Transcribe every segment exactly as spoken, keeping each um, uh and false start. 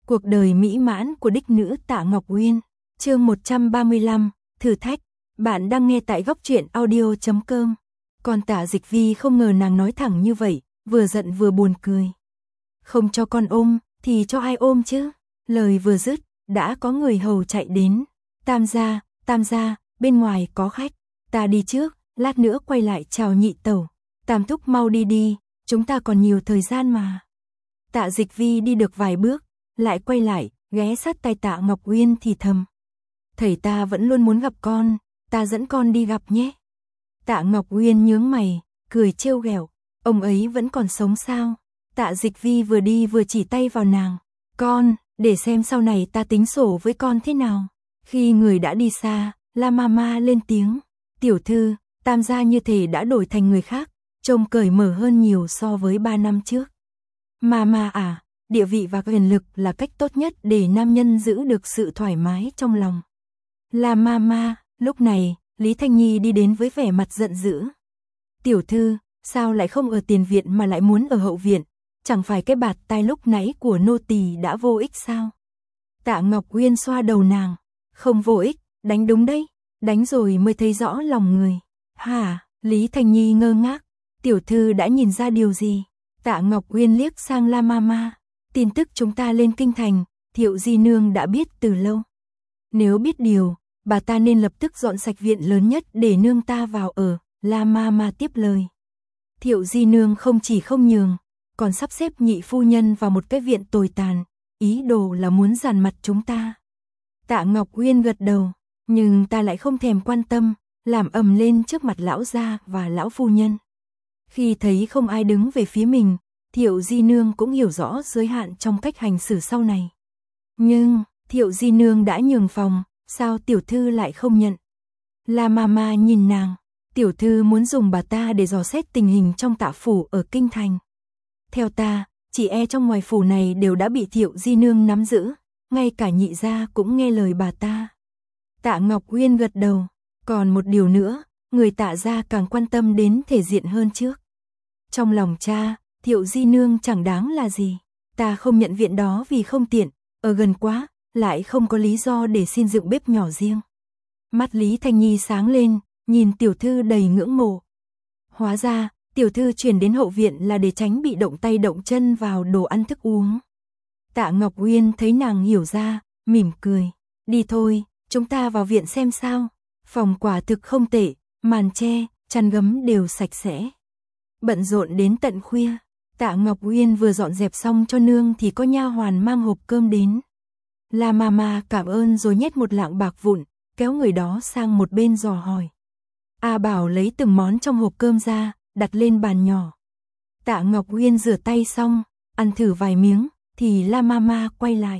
Cuộc đời mỹ mãn của đích nữ Tạ Ngọc Uyên. Chương một trăm ba mươi lăm, thử thách. Bạn đang nghe tại góc truyện audio chấm com. Còn Tạ Dịch Vi không ngờ nàng nói thẳng như vậy, vừa giận vừa buồn cười. Không cho con ôm, thì cho ai ôm chứ? Lời vừa dứt, đã có người hầu chạy đến. Tam gia, tam gia, bên ngoài có khách. Ta đi trước, lát nữa quay lại chào nhị tẩu. Tam thúc mau đi đi, chúng ta còn nhiều thời gian mà. Tạ Dịch Vi đi được vài bước, lại quay lại, ghé sát tai Tạ Ngọc Uyên thì thầm. Thầy ta vẫn luôn muốn gặp con, ta dẫn con đi gặp nhé. Tạ Ngọc Uyên nhướng mày, cười trêu ghẹo, ông ấy vẫn còn sống sao? Tạ Dịch Vi vừa đi vừa chỉ tay vào nàng. Con, để xem sau này ta tính sổ với con thế nào. Khi người đã đi xa, La Mama lên tiếng. Tiểu thư, tam gia như thể đã đổi thành người khác, trông cởi mở hơn nhiều so với ba năm trước. Mama à, địa vị và quyền lực là cách tốt nhất để nam nhân giữ được sự thoải mái trong lòng. La Mama, lúc này, Lý Thanh Nhi đi đến với vẻ mặt giận dữ. Tiểu thư, sao lại không ở tiền viện mà lại muốn ở hậu viện? Chẳng phải cái bạt tai lúc nãy của nô tỳ đã vô ích sao? Tạ Ngọc Uyên xoa đầu nàng. Không vô ích, đánh đúng đấy, đánh rồi mới thấy rõ lòng người. Hả? Lý Thanh Nhi ngơ ngác. Tiểu thư đã nhìn ra điều gì? Tạ Ngọc Uyên liếc sang La Mama. Tin tức chúng ta lên kinh thành, Thiệu Di Nương đã biết từ lâu. Nếu biết điều, bà ta nên lập tức dọn sạch viện lớn nhất để nương ta vào ở. La Mama tiếp lời. Thiệu Di Nương không chỉ không nhường, còn sắp xếp nhị phu nhân vào một cái viện tồi tàn, ý đồ là muốn giàn mặt chúng ta. Tạ Ngọc Uyên gật đầu, nhưng ta lại không thèm quan tâm, làm ầm lên trước mặt lão gia và lão phu nhân. Khi thấy không ai đứng về phía mình, Thiệu Di Nương cũng hiểu rõ giới hạn trong cách hành xử sau này. Nhưng, Thiệu Di Nương đã nhường phòng, sao tiểu thư lại không nhận? La Mama nhìn nàng, tiểu thư muốn dùng bà ta để dò xét tình hình trong Tạ phủ ở kinh thành. Theo ta, chị e trong ngoài phủ này đều đã bị Thiệu Di Nương nắm giữ, ngay cả nhị gia cũng nghe lời bà ta. Tạ Ngọc Uyên gật đầu, còn một điều nữa, người Tạ gia càng quan tâm đến thể diện hơn trước. Trong lòng cha, Thiệu Di Nương chẳng đáng là gì, ta không nhận viện đó vì không tiện, ở gần quá, lại không có lý do để xin dựng bếp nhỏ riêng. Mắt Lý Thanh Nhi sáng lên, nhìn tiểu thư đầy ngưỡng mộ. Hóa ra, tiểu thư chuyển đến hậu viện là để tránh bị động tay động chân vào đồ ăn thức uống. Tạ Ngọc Uyên thấy nàng hiểu ra, mỉm cười. Đi thôi, chúng ta vào viện xem sao. Phòng quả thực không tệ, màn tre, chăn gấm đều sạch sẽ. Bận rộn đến tận khuya, Tạ Ngọc Uyên vừa dọn dẹp xong cho nương thì có nha hoàn mang hộp cơm đến. La Mama cảm ơn rồi nhét một lạng bạc vụn, kéo người đó sang một bên dò hỏi. A Bảo lấy từng món trong hộp cơm ra, đặt lên bàn nhỏ. Tạ Ngọc Uyên rửa tay xong, ăn thử vài miếng, thì La Mama quay lại.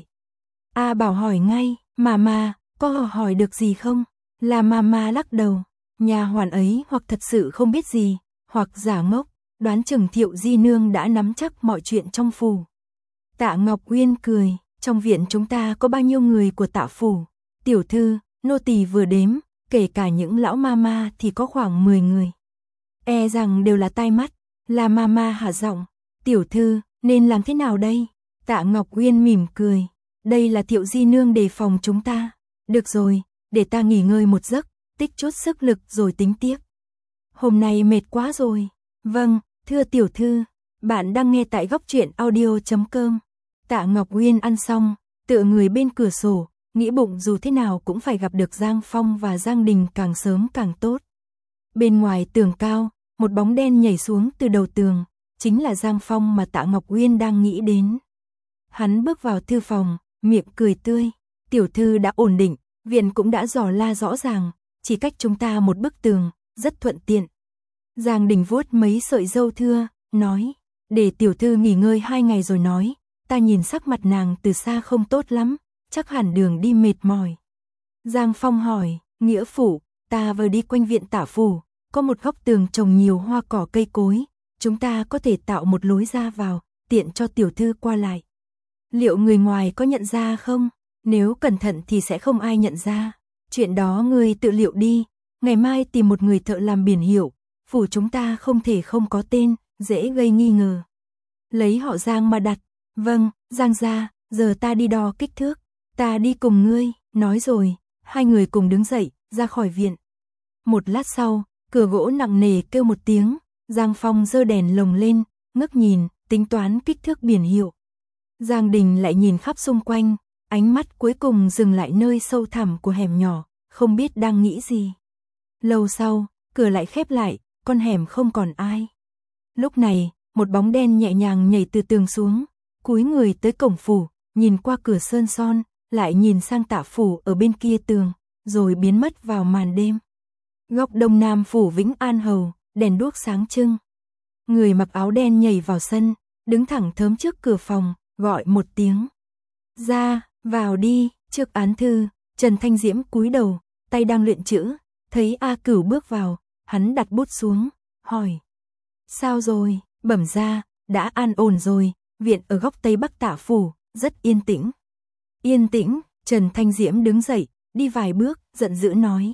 A Bảo hỏi ngay, Mama, có hỏi được gì không? La Mama lắc đầu, nhà hoàn ấy hoặc thật sự không biết gì, hoặc giả ngốc, đoán chừng Thiệu Di Nương đã nắm chắc mọi chuyện trong phủ. Tạ Ngọc Uyên cười, trong viện chúng ta có bao nhiêu người của Tạ phủ? Tiểu thư, nô tỳ vừa đếm, kể cả những lão mama thì có khoảng mười người. E rằng đều là tai mắt. La Mama hạ giọng, tiểu thư, nên làm thế nào đây? Tạ Ngọc Uyên mỉm cười, đây là Thiệu Di Nương đề phòng chúng ta. Được rồi, để ta nghỉ ngơi một giấc, tích chút sức lực rồi tính tiếp. Hôm nay mệt quá rồi. Vâng, thưa tiểu thư, bạn đang nghe tại góc truyện audio chấm com. Tạ Ngọc Uyên ăn xong, tựa người bên cửa sổ, nghĩ bụng dù thế nào cũng phải gặp được Giang Phong và Giang Đình càng sớm càng tốt. Bên ngoài tường cao, một bóng đen nhảy xuống từ đầu tường, chính là Giang Phong mà Tạ Ngọc Uyên đang nghĩ đến. Hắn bước vào thư phòng, miệng cười tươi. Tiểu thư đã ổn định, viện cũng đã dò la rõ ràng, chỉ cách chúng ta một bức tường, rất thuận tiện. Giang Đình vuốt mấy sợi râu thưa, nói, để tiểu thư nghỉ ngơi hai ngày rồi nói, ta nhìn sắc mặt nàng từ xa không tốt lắm, chắc hẳn đường đi mệt mỏi. Giang Phong hỏi, nghĩa phủ, ta vừa đi quanh viện Tạ phủ, có một góc tường trồng nhiều hoa cỏ cây cối, chúng ta có thể tạo một lối ra vào, tiện cho tiểu thư qua lại. Liệu người ngoài có nhận ra không? Nếu cẩn thận thì sẽ không ai nhận ra. Chuyện đó ngươi tự liệu đi, ngày mai tìm một người thợ làm biển hiệu, phủ chúng ta không thể không có tên, dễ gây nghi ngờ. Lấy họ Giang mà đặt. Vâng, Giang gia, giờ ta đi đo kích thước, ta đi cùng ngươi, nói rồi, hai người cùng đứng dậy, ra khỏi viện. Một lát sau, cửa gỗ nặng nề kêu một tiếng, Giang Phong giơ đèn lồng lên, ngước nhìn, tính toán kích thước biển hiệu. Giang Đình lại nhìn khắp xung quanh, ánh mắt cuối cùng dừng lại nơi sâu thẳm của hẻm nhỏ, không biết đang nghĩ gì. Lâu sau, cửa lại khép lại, con hẻm không còn ai. Lúc này, một bóng đen nhẹ nhàng nhảy từ tường xuống, cúi người tới cổng phủ, nhìn qua cửa sơn son, lại nhìn sang Tạ phủ ở bên kia tường, rồi biến mất vào màn đêm. Góc đông nam phủ Vĩnh An Hầu, đèn đuốc sáng trưng. Người mặc áo đen nhảy vào sân, đứng thẳng thớm trước cửa phòng, gọi một tiếng. Ra, vào đi, trước án thư, Trần Thanh Diễm cúi đầu, tay đang luyện chữ, thấy A Cửu bước vào, hắn đặt bút xuống, hỏi. Sao rồi, bẩm ra, đã an ổn rồi, viện ở góc tây bắc Tạ phủ, rất yên tĩnh. Yên tĩnh, Trần Thanh Diễm đứng dậy, đi vài bước, giận dữ nói.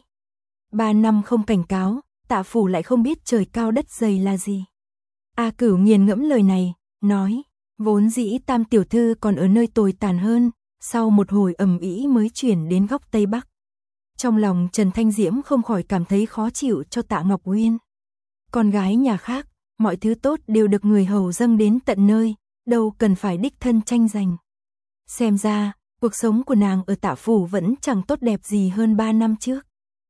Ba năm không cảnh cáo, Tạ phủ lại không biết trời cao đất dày là gì. A Cửu nghiền ngẫm lời này, nói, vốn dĩ Tam tiểu thư còn ở nơi tồi tàn hơn, sau một hồi ầm ĩ mới chuyển đến góc tây bắc. Trong lòng Trần Thanh Diễm không khỏi cảm thấy khó chịu cho Tạ Ngọc Uyên. Con gái nhà khác, mọi thứ tốt đều được người hầu dâng đến tận nơi, đâu cần phải đích thân tranh giành. Xem ra, cuộc sống của nàng ở Tạ phủ vẫn chẳng tốt đẹp gì hơn ba năm trước.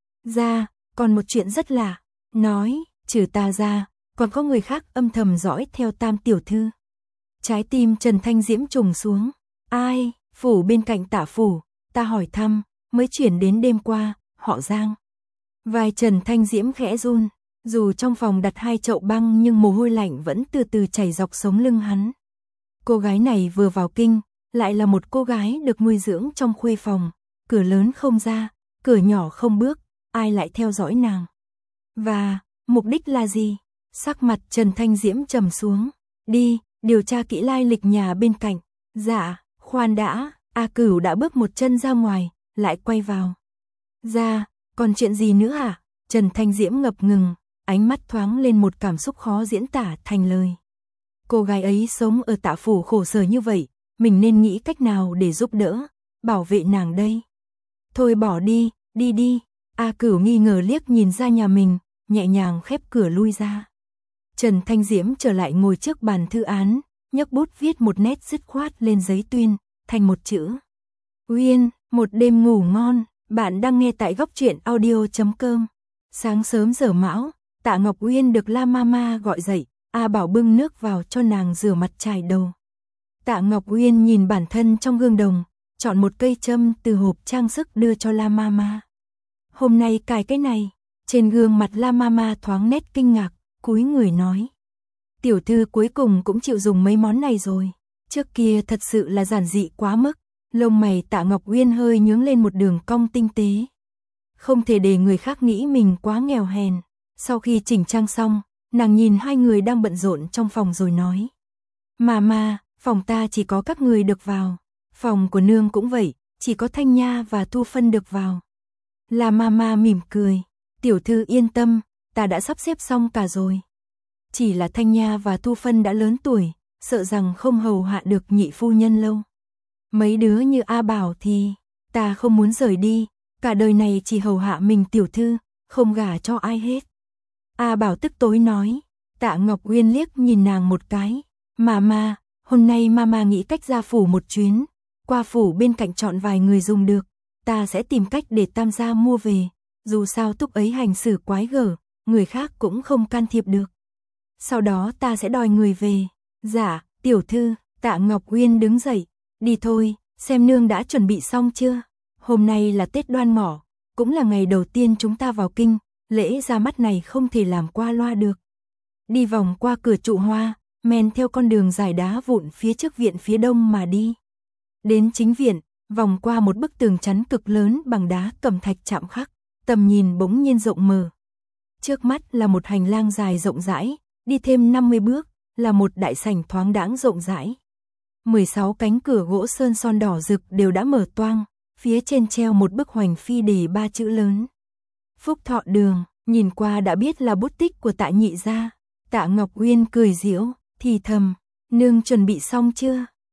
Ra, còn một chuyện rất lạ, nói, trừ ta ra, còn có người khác âm thầm dõi theo Tam tiểu thư. Trái tim Trần Thanh Diễm trùng xuống, ai, phủ bên cạnh Tạ phủ, ta hỏi thăm, mới chuyển đến đêm qua, họ Giang. Vai Trần Thanh Diễm khẽ run, dù trong phòng đặt hai chậu băng nhưng mồ hôi lạnh vẫn từ từ chảy dọc sống lưng hắn. Cô gái này vừa vào kinh, lại là một cô gái được nuôi dưỡng trong khuê phòng, cửa lớn không ra, cửa nhỏ không bước, ai lại theo dõi nàng. Và, mục đích là gì? Sắc mặt Trần Thanh Diễm trầm xuống, đi, điều tra kỹ lai lịch nhà bên cạnh. Dạ, khoan đã, A Cửu đã bước một chân ra ngoài, lại quay vào. Ra, còn chuyện gì nữa hả? Trần Thanh Diễm ngập ngừng, ánh mắt thoáng lên một cảm xúc khó diễn tả thành lời. Cô gái ấy sống ở Tạ phủ khổ sở như vậy, mình nên nghĩ cách nào để giúp đỡ, bảo vệ nàng đây. Thôi bỏ đi, đi đi. A Cửu nghi ngờ liếc nhìn ra nhà mình, nhẹ nhàng khép cửa lui ra. Trần Thanh Diễm trở lại ngồi trước bàn thư án, nhấc bút viết một nét dứt khoát lên giấy tuyên, thành một chữ. Uyên, một đêm ngủ ngon, bạn đang nghe tại góc truyện audio chấm com. Sáng sớm giờ mão, Tạ Ngọc Uyên được La Mama gọi dậy, A Bảo bưng nước vào cho nàng rửa mặt chải đầu. Tạ Ngọc Uyên nhìn bản thân trong gương đồng, chọn một cây châm từ hộp trang sức đưa cho La Mama. Hôm nay cài cái này, trên gương mặt La Mama thoáng nét kinh ngạc, cúi người nói. Tiểu thư cuối cùng cũng chịu dùng mấy món này rồi, trước kia thật sự là giản dị quá mức, lông mày Tạ Ngọc Uyên hơi nhướng lên một đường cong tinh tế. Không thể để người khác nghĩ mình quá nghèo hèn. Sau khi chỉnh trang xong, nàng nhìn hai người đang bận rộn trong phòng rồi nói. Mama, phòng ta chỉ có các người được vào, phòng của nương cũng vậy, chỉ có Thanh Nha và Thu Phân được vào. La Mama mỉm cười, tiểu thư yên tâm, ta đã sắp xếp xong cả rồi. Chỉ là Thanh Nha và Thu Phân đã lớn tuổi, sợ rằng không hầu hạ được nhị phu nhân lâu. Mấy đứa như A Bảo thì, ta không muốn rời đi, cả đời này chỉ hầu hạ mình tiểu thư, không gả cho ai hết. A Bảo tức tối nói, Tạ Ngọc Uyên liếc nhìn nàng một cái, Mama, hôm nay Mama nghĩ cách ra phủ một chuyến, qua phủ bên cạnh chọn vài người dùng được, ta sẽ tìm cách để Tam gia mua về, dù sao Túc ấy hành xử quái gở, người khác cũng không can thiệp được. Sau đó ta sẽ đòi người về. Dạ, tiểu thư. Tạ Ngọc Uyên đứng dậy, đi thôi, xem nương đã chuẩn bị xong chưa. Hôm nay là Tết Đoan Ngọ, cũng là ngày đầu tiên chúng ta vào kinh, lễ ra mắt này không thể làm qua loa được. Đi vòng qua cửa trụ hoa, men theo con đường dài đá vụn phía trước viện phía đông mà đi. Đến chính viện, vòng qua một bức tường chắn cực lớn bằng đá cẩm thạch chạm khắc, tầm nhìn bỗng nhiên rộng mở. Trước mắt là một hành lang dài rộng rãi, đi thêm năm mươi bước, là một đại sảnh thoáng đãng rộng rãi. mười sáu cánh cửa gỗ sơn son đỏ rực đều đã mở toang, phía trên treo một bức hoành phi đề ba chữ lớn. Phúc Thọ Đường, nhìn qua đã biết là bút tích của Tạ nhị gia. Tạ Ngọc Uyên cười giễu, thì thầm, nương chuẩn bị xong chưa?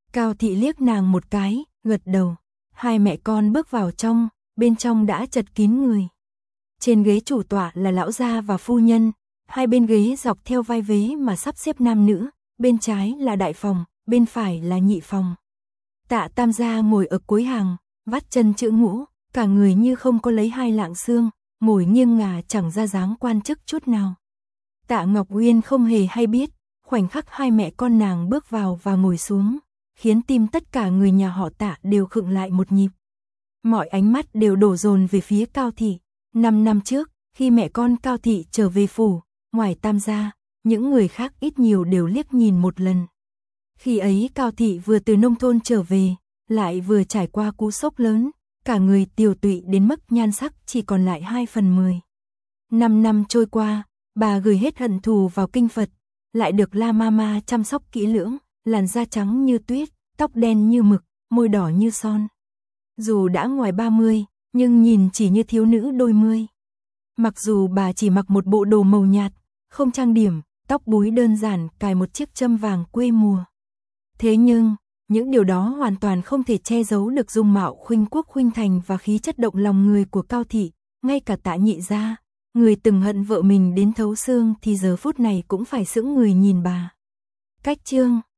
Cao Thị liếc nàng một cái, gật đầu. Hai mẹ con bước vào trong, bên trong đã chật kín người. Trên ghế chủ tọa là lão gia và phu nhân, hai bên ghế dọc theo vai vế mà sắp xếp nam nữ, bên trái là đại phòng, bên phải là nhị phòng. Tạ Tam gia ngồi ở cuối hàng, vắt chân chữ ngũ, cả người như không có lấy hai lạng xương, ngồi nghiêng ngả chẳng ra dáng quan chức chút nào. Tạ Ngọc Uyên không hề hay biết, khoảnh khắc hai mẹ con nàng bước vào và ngồi xuống, khiến tim tất cả người nhà họ Tạ đều khựng lại một nhịp. Mọi ánh mắt đều đổ dồn về phía Cao Thị. Năm năm trước, khi mẹ con Cao Thị trở về phủ, ngoài Tam gia, những người khác ít nhiều đều liếc nhìn một lần. Khi ấy Cao Thị vừa từ nông thôn trở về, lại vừa trải qua cú sốc lớn, cả người tiều tụy đến mức nhan sắc chỉ còn lại hai phần mười. Năm năm trôi qua, bà gửi hết hận thù vào kinh Phật, lại được La Mama chăm sóc kỹ lưỡng, làn da trắng như tuyết, tóc đen như mực, môi đỏ như son. Dù đã ngoài ba mươi, nhưng nhìn chỉ như thiếu nữ đôi mươi. Mặc dù bà chỉ mặc một bộ đồ màu nhạt, không trang điểm, tóc búi đơn giản, cài một chiếc châm vàng quê mùa. Thế nhưng, những điều đó hoàn toàn không thể che giấu được dung mạo khuynh quốc khuynh thành và khí chất động lòng người của Cao Thị. Ngay cả Tạ Nhị gia, người từng hận vợ mình đến thấu xương thì giờ phút này cũng phải sững người nhìn bà. Cách chương